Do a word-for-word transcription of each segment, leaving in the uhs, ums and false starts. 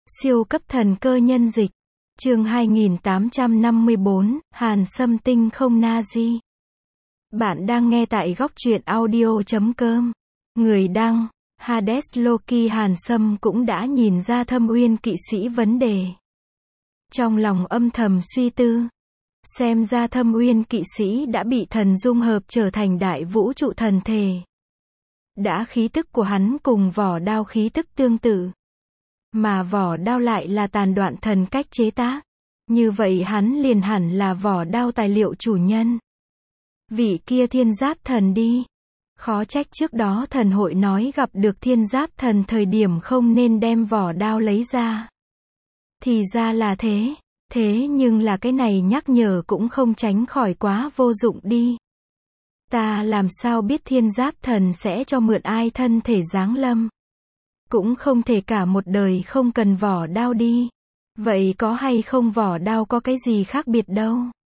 Siêu cấp thần cơ nhân dịch. Chương hai nghìn tám trăm năm mươi bốn, Hàn Sâm tinh không Nazi. Bạn đang nghe tại góc truyện audio chấm com. Người đăng, Hades Loki. Hàn Sâm cũng đã nhìn ra Thâm Uyên kỵ sĩ vấn đề. Trong lòng âm thầm suy tư. Xem ra Thâm Uyên kỵ sĩ đã bị thần dung hợp trở thành đại vũ trụ thần thể. Đã khí tức của hắn cùng vỏ đao khí tức tương tự. Mà vỏ đao lại là tàn đoạn thần cách chế tác. Như vậy hắn liền hẳn là vỏ đao tài liệu chủ nhân. Vị kia thiên giáp thần đi. Khó trách trước đó thần hội nói gặp được thiên giáp thần thời điểm không nên đem vỏ đao lấy ra. Thì ra là thế. Thế nhưng là cái này nhắc nhở cũng không tránh khỏi quá vô dụng đi. Ta làm sao biết thiên giáp thần sẽ cho mượn ai thân thể giáng lâm. Cũng không thể cả một đời không cần vỏ đao đi. Vậy có hay không vỏ đao có cái gì khác biệt đâu.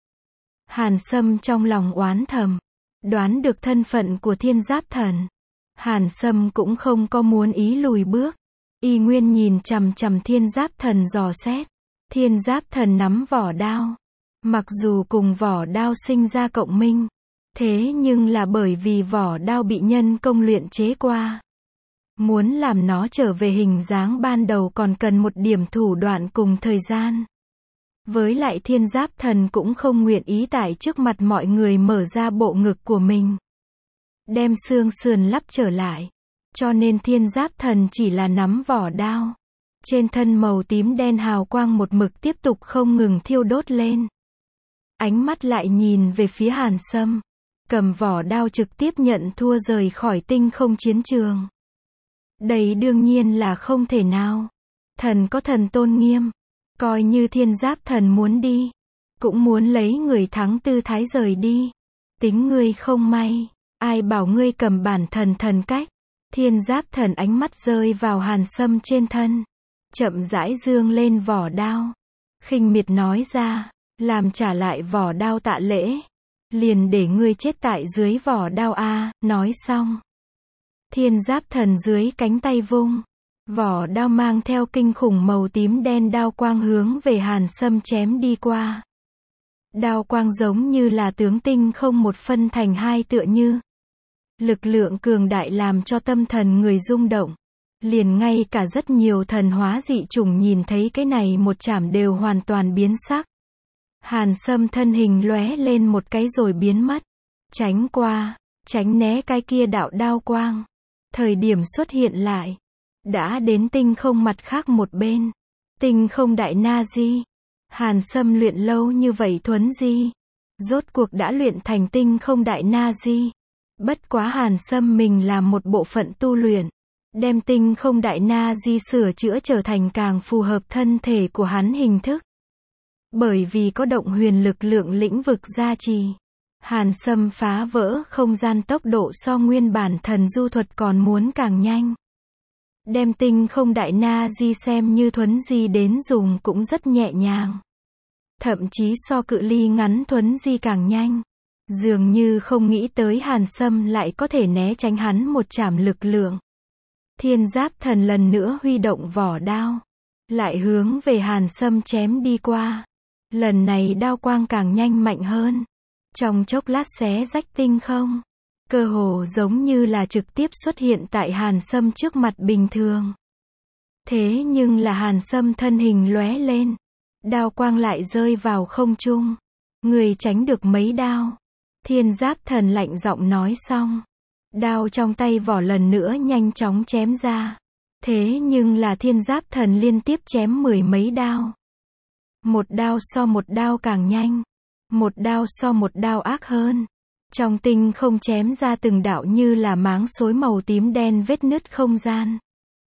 Hàn Sâm trong lòng oán thầm. Đoán được thân phận của thiên giáp thần. Hàn Sâm cũng không có muốn ý lùi bước. Y nguyên nhìn chằm chằm thiên giáp thần dò xét. Thiên giáp thần nắm vỏ đao. Mặc dù cùng vỏ đao sinh ra cộng minh. Thế nhưng là bởi vì vỏ đao bị nhân công luyện chế qua. Muốn làm nó trở về hình dáng ban đầu còn cần một điểm thủ đoạn cùng thời gian. Với lại thiên giáp thần cũng không nguyện ý tại trước mặt mọi người mở ra bộ ngực của mình. Đem xương sườn lắp trở lại. Cho nên thiên giáp thần chỉ là nắm vỏ đao. Trên thân màu tím đen hào quang một mực tiếp tục không ngừng thiêu đốt lên. Ánh mắt lại nhìn về phía Hàn Sâm. Cầm vỏ đao trực tiếp nhận thua rời khỏi tinh không chiến trường. Đây đương nhiên là không thể nào. Thần có thần tôn nghiêm. Coi như thiên giáp thần muốn đi. Cũng muốn lấy người thắng tư thái rời đi. Tính ngươi không may. Ai bảo ngươi cầm bản thần thần cách. Thiên giáp thần ánh mắt rơi vào Hàn Sâm trên thân. Chậm rãi dương lên vỏ đao. Khinh miệt nói ra. Làm trả lại vỏ đao tạ lễ. Liền để ngươi chết tại dưới vỏ đao a. Nói xong. Thiên giáp thần dưới cánh tay vung. Vỏ đao mang theo kinh khủng màu tím đen đao quang hướng về Hàn Sâm chém đi qua. Đao quang giống như là tướng tinh không một phân thành hai tựa như. Lực lượng cường đại làm cho tâm thần người rung động. Liền ngay cả rất nhiều thần hóa dị chủng nhìn thấy cái này một chảm đều hoàn toàn biến sắc. Hàn Sâm thân hình lóe lên một cái rồi biến mất. Tránh qua, tránh né cái kia đạo đao quang. Thời điểm xuất hiện lại. Đã đến tinh không mặt khác một bên. Tinh không đại Nazi. Hàn Sâm luyện lâu như vậy thuấn di. Rốt cuộc đã luyện thành tinh không đại Nazi. Bất quá Hàn Sâm mình làm một bộ phận tu luyện. Đem tinh không đại Nazi sửa chữa trở thành càng phù hợp thân thể của hắn hình thức. Bởi vì có động huyền lực lượng lĩnh vực gia trì. Hàn Sâm phá vỡ không gian tốc độ so nguyên bản thần du thuật còn muốn càng nhanh. Đem tinh không đại Nazi xem như thuấn di đến dùng cũng rất nhẹ nhàng. Thậm chí so cự ly ngắn thuấn di càng nhanh. Dường như không nghĩ tới Hàn Sâm lại có thể né tránh hắn một chảm lực lượng. Thiên giáp thần lần nữa huy động vỏ đao. Lại hướng về Hàn Sâm chém đi qua. Lần này đao quang càng nhanh mạnh hơn. Trong chốc lát xé rách tinh không. Cơ hồ giống như là trực tiếp xuất hiện tại Hàn Sâm trước mặt bình thường. Thế nhưng là Hàn Sâm thân hình lóe lên. Đao quang lại rơi vào không trung. Người tránh được mấy đao. Thiên giáp thần lạnh giọng nói xong. Đao trong tay vỏ lần nữa nhanh chóng chém ra. Thế nhưng là thiên giáp thần liên tiếp chém mười mấy đao. Một đao so một đao càng nhanh. Một đao so một đao ác hơn. Trong tinh không chém ra từng đạo như là máng xối màu tím đen vết nứt không gian.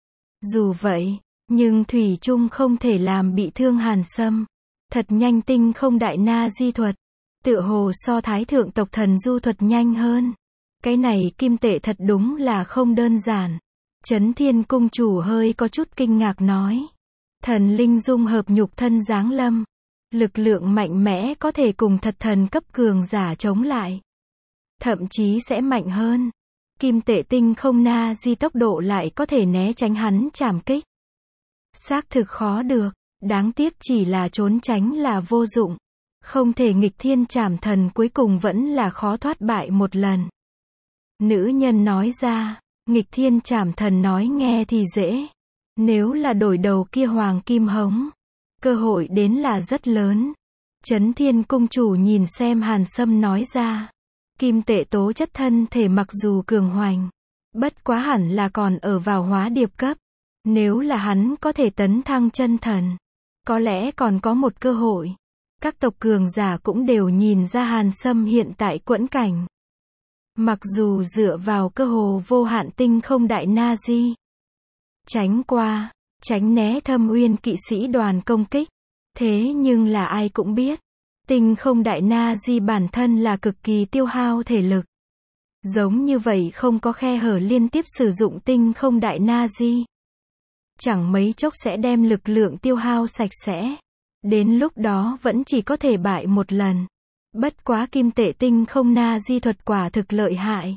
Dù vậy, nhưng thủy chung không thể làm bị thương Hàn Sâm. Thật nhanh tinh không đại Nazi thuật. Tựa hồ so thái thượng tộc thần du thuật nhanh hơn. Cái này kim tệ thật đúng là không đơn giản. Chấn Thiên cung chủ hơi có chút kinh ngạc nói. Thần linh dung hợp nhục thân giáng lâm. Lực lượng mạnh mẽ có thể cùng thật thần cấp cường giả chống lại. Thậm chí sẽ mạnh hơn. Kim tệ tinh không Nazi tốc độ lại có thể né tránh hắn chảm kích. Xác thực khó được, đáng tiếc chỉ là trốn tránh là vô dụng. Không thể nghịch thiên trảm thần, cuối cùng vẫn là khó thoát bại một lần. Nữ nhân nói ra, nghịch thiên trảm thần nói nghe thì dễ. Nếu là đổi đầu kia hoàng kim hống, cơ hội đến là rất lớn. Chấn Thiên cung chủ nhìn xem Hàn Sâm nói ra. Kim tệ tố chất thân thể mặc dù cường hoành, bất quá hẳn là còn ở vào hóa điệp cấp. Nếu là hắn có thể tấn thăng chân thần, có lẽ còn có một cơ hội. Các tộc cường giả cũng đều nhìn ra Hàn Sâm hiện tại quẫn cảnh. Mặc dù dựa vào cơ hồ vô hạn tinh không đại na di, tránh qua, tránh né thâm uyên kỵ sĩ đoàn công kích. Thế nhưng là ai cũng biết, tinh không đại na di bản thân là cực kỳ tiêu hao thể lực. Giống như vậy không có khe hở liên tiếp sử dụng tinh không đại na di, chẳng mấy chốc sẽ đem lực lượng tiêu hao sạch sẽ. Đến lúc đó vẫn chỉ có thể bại một lần. Bất quá kim tệ tinh không na di thuật quả thực lợi hại.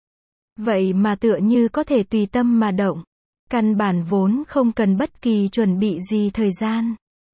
Vậy mà tựa như có thể tùy tâm mà động. Căn bản vốn không cần bất kỳ chuẩn bị gì thời gian.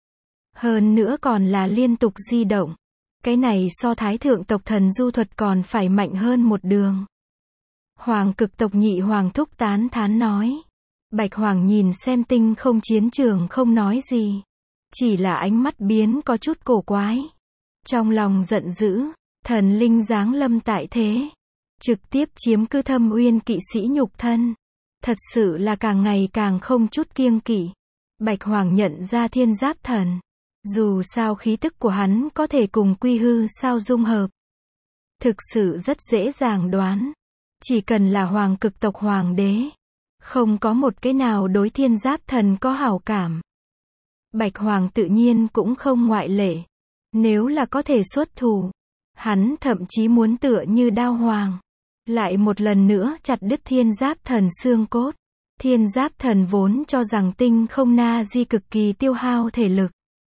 Hơn nữa còn là liên tục di động. Cái này so thái thượng tộc thần du thuật còn phải mạnh hơn một đường. Hoàng cực tộc nhị hoàng thúc tán thán nói. Bạch Hoàng nhìn xem tinh không chiến trường không nói gì. Chỉ là ánh mắt biến có chút cổ quái. Trong lòng giận dữ, thần linh giáng lâm tại thế. Trực tiếp chiếm cứ thâm uyên kỵ sĩ nhục thân. Thật sự là càng ngày càng không chút kiêng kỵ. Bạch Hoàng nhận ra thiên giáp thần. Dù sao khí tức của hắn có thể cùng quy hư sao dung hợp. Thực sự rất dễ dàng đoán. Chỉ cần là hoàng cực tộc hoàng đế, không có một cái nào đối thiên giáp thần có hảo cảm. Bạch Hoàng tự nhiên cũng không ngoại lệ. Nếu là có thể xuất thủ, hắn thậm chí muốn tựa như đao hoàng, lại một lần nữa chặt đứt thiên giáp thần xương cốt. Thiên giáp thần vốn cho rằng tinh không na di cực kỳ tiêu hao thể lực.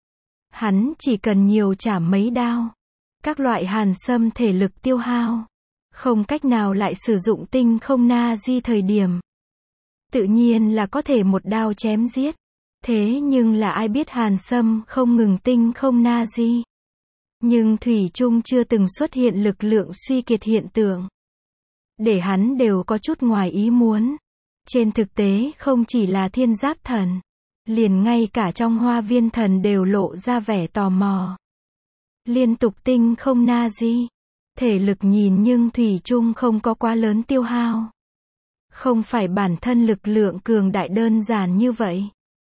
Hắn chỉ cần nhiều chảm mấy đao. Các loại Hàn Sâm thể lực tiêu hao, không cách nào lại sử dụng tinh không na di thời điểm. Tự nhiên là có thể một đao chém giết. Thế nhưng là ai biết Hàn Sâm không ngừng tinh không na di. Nhưng thủy chung chưa từng xuất hiện lực lượng suy kiệt hiện tượng. Để hắn đều có chút ngoài ý muốn. Trên thực tế không chỉ là thiên giáp thần, liền ngay cả trong hoa viên thần đều lộ ra vẻ tò mò. Liên tục tinh không na di, thể lực nhìn nhưng thủy chung không có quá lớn tiêu hao. Không phải bản thân lực lượng cường đại đơn giản như vậy,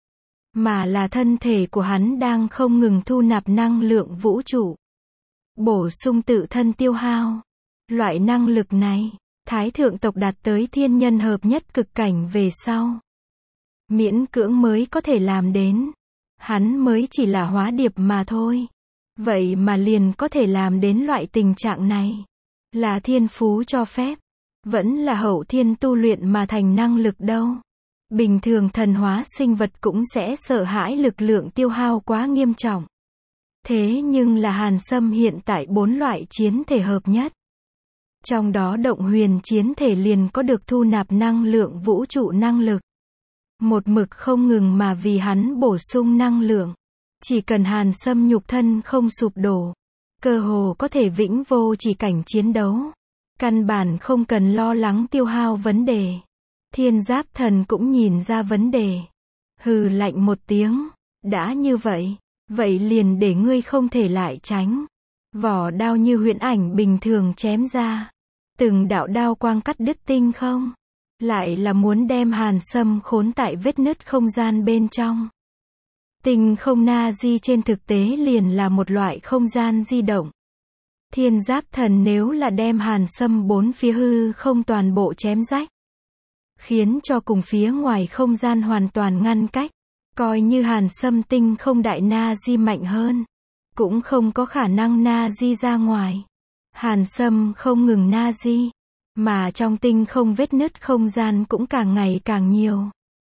mà là thân thể của hắn đang không ngừng thu nạp năng lượng vũ trụ, bổ sung tự thân tiêu hao. Loại năng lực này, thái thượng tộc đạt tới thiên nhân hợp nhất cực cảnh về sau, miễn cưỡng mới có thể làm đến. Hắn mới chỉ là hóa điệp mà thôi. Vậy mà liền có thể làm đến loại tình trạng này. Là thiên phú cho phép, vẫn là hậu thiên tu luyện mà thành năng lực đâu. Bình thường thần hóa sinh vật cũng sẽ sợ hãi lực lượng tiêu hao quá nghiêm trọng. Thế nhưng là Hàn Sâm hiện tại bốn loại chiến thể hợp nhất. Trong đó động huyền chiến thể liền có được thu nạp năng lượng vũ trụ năng lực. Một mực không ngừng mà vì hắn bổ sung năng lượng. Chỉ cần Hàn Sâm nhục thân không sụp đổ, cơ hồ có thể vĩnh vô chỉ cảnh chiến đấu. Căn bản không cần lo lắng tiêu hao vấn đề. Thiên giáp thần cũng nhìn ra vấn đề. Hừ lạnh một tiếng. Đã như vậy, vậy liền để ngươi không thể lại tránh. Vỏ đao như huyễn ảnh bình thường chém ra. Từng đạo đao quang cắt đứt tinh không. Lại là muốn đem Hàn Sâm khốn tại vết nứt không gian bên trong. Tinh không na di trên thực tế liền là một loại không gian di động. Thiên giáp thần nếu là đem Hàn Sâm bốn phía hư không toàn bộ chém rách, khiến cho cùng phía ngoài không gian hoàn toàn ngăn cách, coi như Hàn Sâm tinh không đại na di mạnh hơn, cũng không có khả năng na di ra ngoài. Hàn Sâm không ngừng na di, mà trong tinh không vết nứt không gian cũng càng ngày càng nhiều.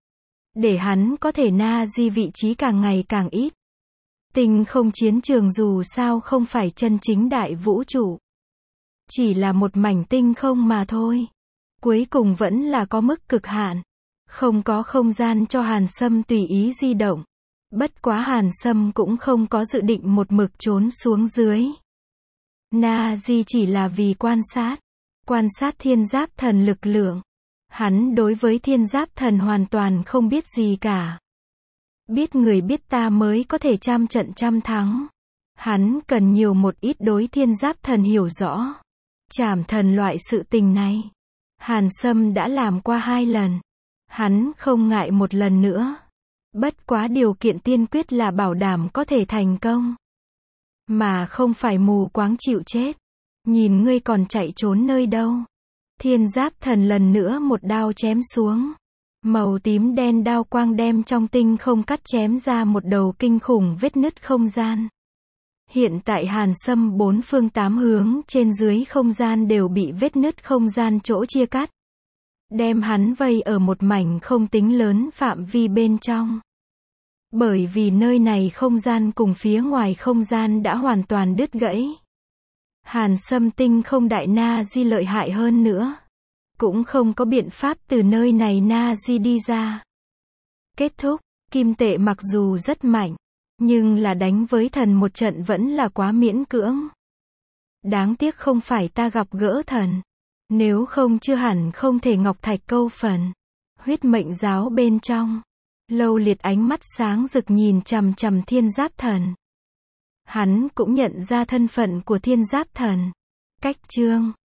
Để hắn có thể na di vị trí càng ngày càng ít. Tinh không chiến trường dù sao không phải chân chính đại vũ trụ. Chỉ là một mảnh tinh không mà thôi. Cuối cùng vẫn là có mức cực hạn. Không có không gian cho Hàn Sâm tùy ý di động. Bất quá Hàn Sâm cũng không có dự định một mực trốn xuống dưới. Na Di chỉ là vì quan sát. Quan sát thiên giáp thần lực lượng. Hắn đối với thiên giáp thần hoàn toàn không biết gì cả. Biết người biết ta mới có thể trăm trận trăm thắng. Hắn cần nhiều một ít đối thiên giáp thần hiểu rõ. Trảm thần loại sự tình này, Hàn Sâm đã làm qua hai lần. Hắn không ngại một lần nữa. Bất quá điều kiện tiên quyết là bảo đảm có thể thành công. Mà không phải mù quáng chịu chết. Nhìn ngươi còn chạy trốn nơi đâu. Thiên giáp thần lần nữa một đao chém xuống. Màu tím đen đao quang đem trong tinh không cắt chém ra một đầu kinh khủng vết nứt không gian. Hiện tại Hàn Sâm bốn phương tám hướng trên dưới không gian đều bị vết nứt không gian chỗ chia cắt. Đem hắn vây ở một mảnh không tính lớn phạm vi bên trong. Bởi vì nơi này không gian cùng phía ngoài không gian đã hoàn toàn đứt gãy. Hàn Sâm tinh không đại Na Di lợi hại hơn nữa. Cũng không có biện pháp từ nơi này Na Di đi ra. Kết thúc, kim tệ mặc dù rất mạnh. Nhưng là đánh với thần một trận vẫn là quá miễn cưỡng. Đáng tiếc không phải ta gặp gỡ thần. Nếu không chưa hẳn không thể ngọc thạch câu phần. Huyết mệnh giáo bên trong. Lâu Liệt ánh mắt sáng rực nhìn chằm chằm thiên giáp thần. Hắn cũng nhận ra thân phận của thiên giáp thần. Cách chương